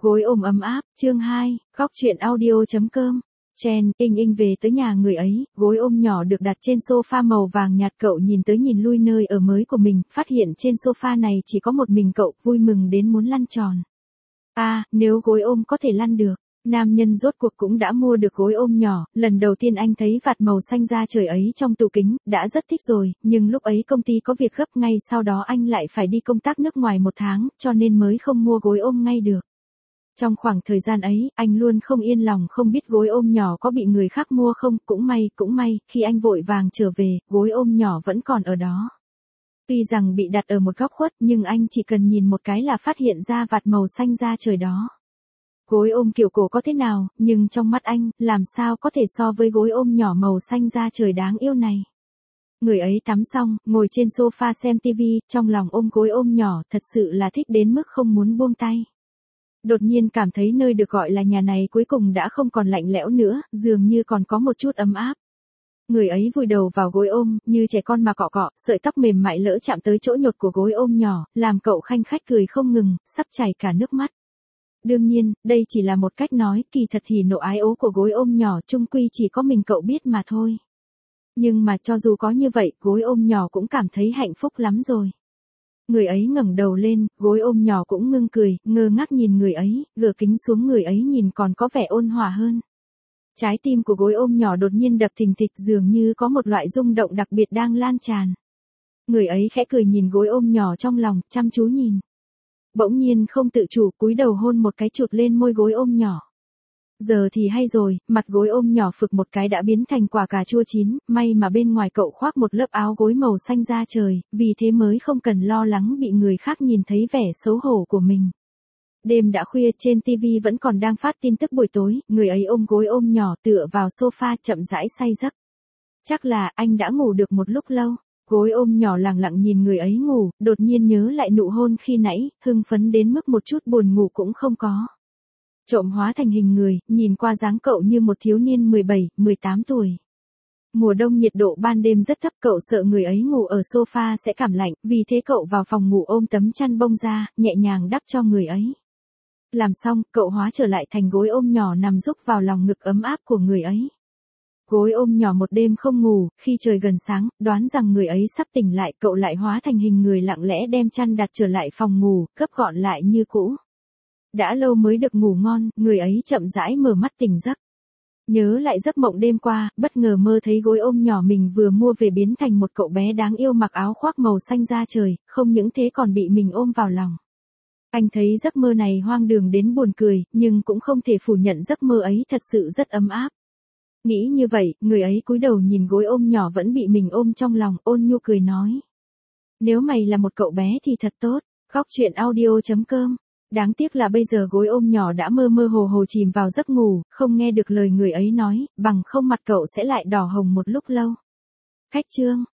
Gối ôm ấm áp, chương 2, góc truyện audio.com. Chen, Inh về tới nhà người ấy, gối ôm nhỏ được đặt trên sofa màu vàng nhạt, cậu nhìn tới nhìn lui nơi ở mới của mình, phát hiện trên sofa này chỉ có một mình cậu, vui mừng đến muốn lăn tròn. Nếu gối ôm có thể lăn được. Nam nhân rốt cuộc cũng đã mua được gối ôm nhỏ, lần đầu tiên anh thấy vạt màu xanh da trời ấy trong tủ kính, đã rất thích rồi, nhưng lúc ấy công ty có việc gấp, ngay sau đó anh lại phải đi công tác nước ngoài 1 tháng, cho nên mới không mua gối ôm ngay được. Trong khoảng thời gian ấy, anh luôn không yên lòng không biết gối ôm nhỏ có bị người khác mua không, cũng may, khi anh vội vàng trở về, gối ôm nhỏ vẫn còn ở đó. Tuy rằng bị đặt ở một góc khuất, nhưng anh chỉ cần nhìn một cái là phát hiện ra vạt màu xanh da trời đó. Gối ôm kiểu cổ có thế nào, nhưng trong mắt anh, làm sao có thể so với gối ôm nhỏ màu xanh da trời đáng yêu này. Người ấy tắm xong, ngồi trên sofa xem tivi, trong lòng ôm gối ôm nhỏ, thật sự là thích đến mức không muốn buông tay. Đột nhiên cảm thấy nơi được gọi là nhà này cuối cùng đã không còn lạnh lẽo nữa, dường như còn có một chút ấm áp. Người ấy vùi đầu vào gối ôm, như trẻ con mà cọ cọ, sợi tóc mềm mại lỡ chạm tới chỗ nhột của gối ôm nhỏ, làm cậu khanh khách cười không ngừng, sắp chảy cả nước mắt. Đương nhiên, đây chỉ là một cách nói, kỳ thật hỉ nộ ái ố của gối ôm nhỏ chung quy chỉ có mình cậu biết mà thôi. Nhưng mà cho dù có như vậy, gối ôm nhỏ cũng cảm thấy hạnh phúc lắm rồi. Người ấy ngẩng đầu lên, gối ôm nhỏ cũng ngưng cười, ngơ ngác nhìn người ấy, gỡ kính xuống người ấy nhìn còn có vẻ ôn hòa hơn. Trái tim của gối ôm nhỏ đột nhiên đập thình thịch, dường như có một loại rung động đặc biệt đang lan tràn. Người ấy khẽ cười nhìn gối ôm nhỏ trong lòng, chăm chú nhìn. Bỗng nhiên không tự chủ cúi đầu hôn một cái chụt lên môi gối ôm nhỏ. Giờ thì hay rồi, mặt gối ôm nhỏ phực một cái đã biến thành quả cà chua chín, may mà bên ngoài cậu khoác một lớp áo gối màu xanh da trời, vì thế mới không cần lo lắng bị người khác nhìn thấy vẻ xấu hổ của mình. Đêm đã khuya, trên TV vẫn còn đang phát tin tức buổi tối, người ấy ôm gối ôm nhỏ tựa vào sofa chậm rãi say giấc. Chắc là anh đã ngủ được một lúc lâu. Gối ôm nhỏ lặng lặng nhìn người ấy ngủ, đột nhiên nhớ lại nụ hôn khi nãy, hưng phấn đến mức một chút buồn ngủ cũng không có. Trộm hóa thành hình người, nhìn qua dáng cậu như một thiếu niên 17, 18 tuổi. Mùa đông nhiệt độ ban đêm rất thấp, cậu sợ người ấy ngủ ở sofa sẽ cảm lạnh, vì thế cậu vào phòng ngủ ôm tấm chăn bông ra, nhẹ nhàng đắp cho người ấy. Làm xong, cậu hóa trở lại thành gối ôm nhỏ nằm rúc vào lòng ngực ấm áp của người ấy. Gối ôm nhỏ một đêm không ngủ, khi trời gần sáng, đoán rằng người ấy sắp tỉnh lại, cậu lại hóa thành hình người lặng lẽ đem chăn đặt trở lại phòng ngủ, gấp gọn lại như cũ. Đã lâu mới được ngủ ngon, người ấy chậm rãi mở mắt tỉnh giấc. Nhớ lại giấc mộng đêm qua, bất ngờ mơ thấy gối ôm nhỏ mình vừa mua về biến thành một cậu bé đáng yêu mặc áo khoác màu xanh da trời, không những thế còn bị mình ôm vào lòng. Anh thấy giấc mơ này hoang đường đến buồn cười, nhưng cũng không thể phủ nhận giấc mơ ấy thật sự rất ấm áp. Nghĩ như vậy, người ấy cúi đầu nhìn gối ôm nhỏ vẫn bị mình ôm trong lòng, ôn nhu cười nói. Nếu mày là một cậu bé thì thật tốt. Góc truyện audio.com. Đáng tiếc là bây giờ gối ôm nhỏ đã mơ mơ hồ hồ chìm vào giấc ngủ, không nghe được lời người ấy nói, bằng không mặt cậu sẽ lại đỏ hồng một lúc lâu. Khách chương.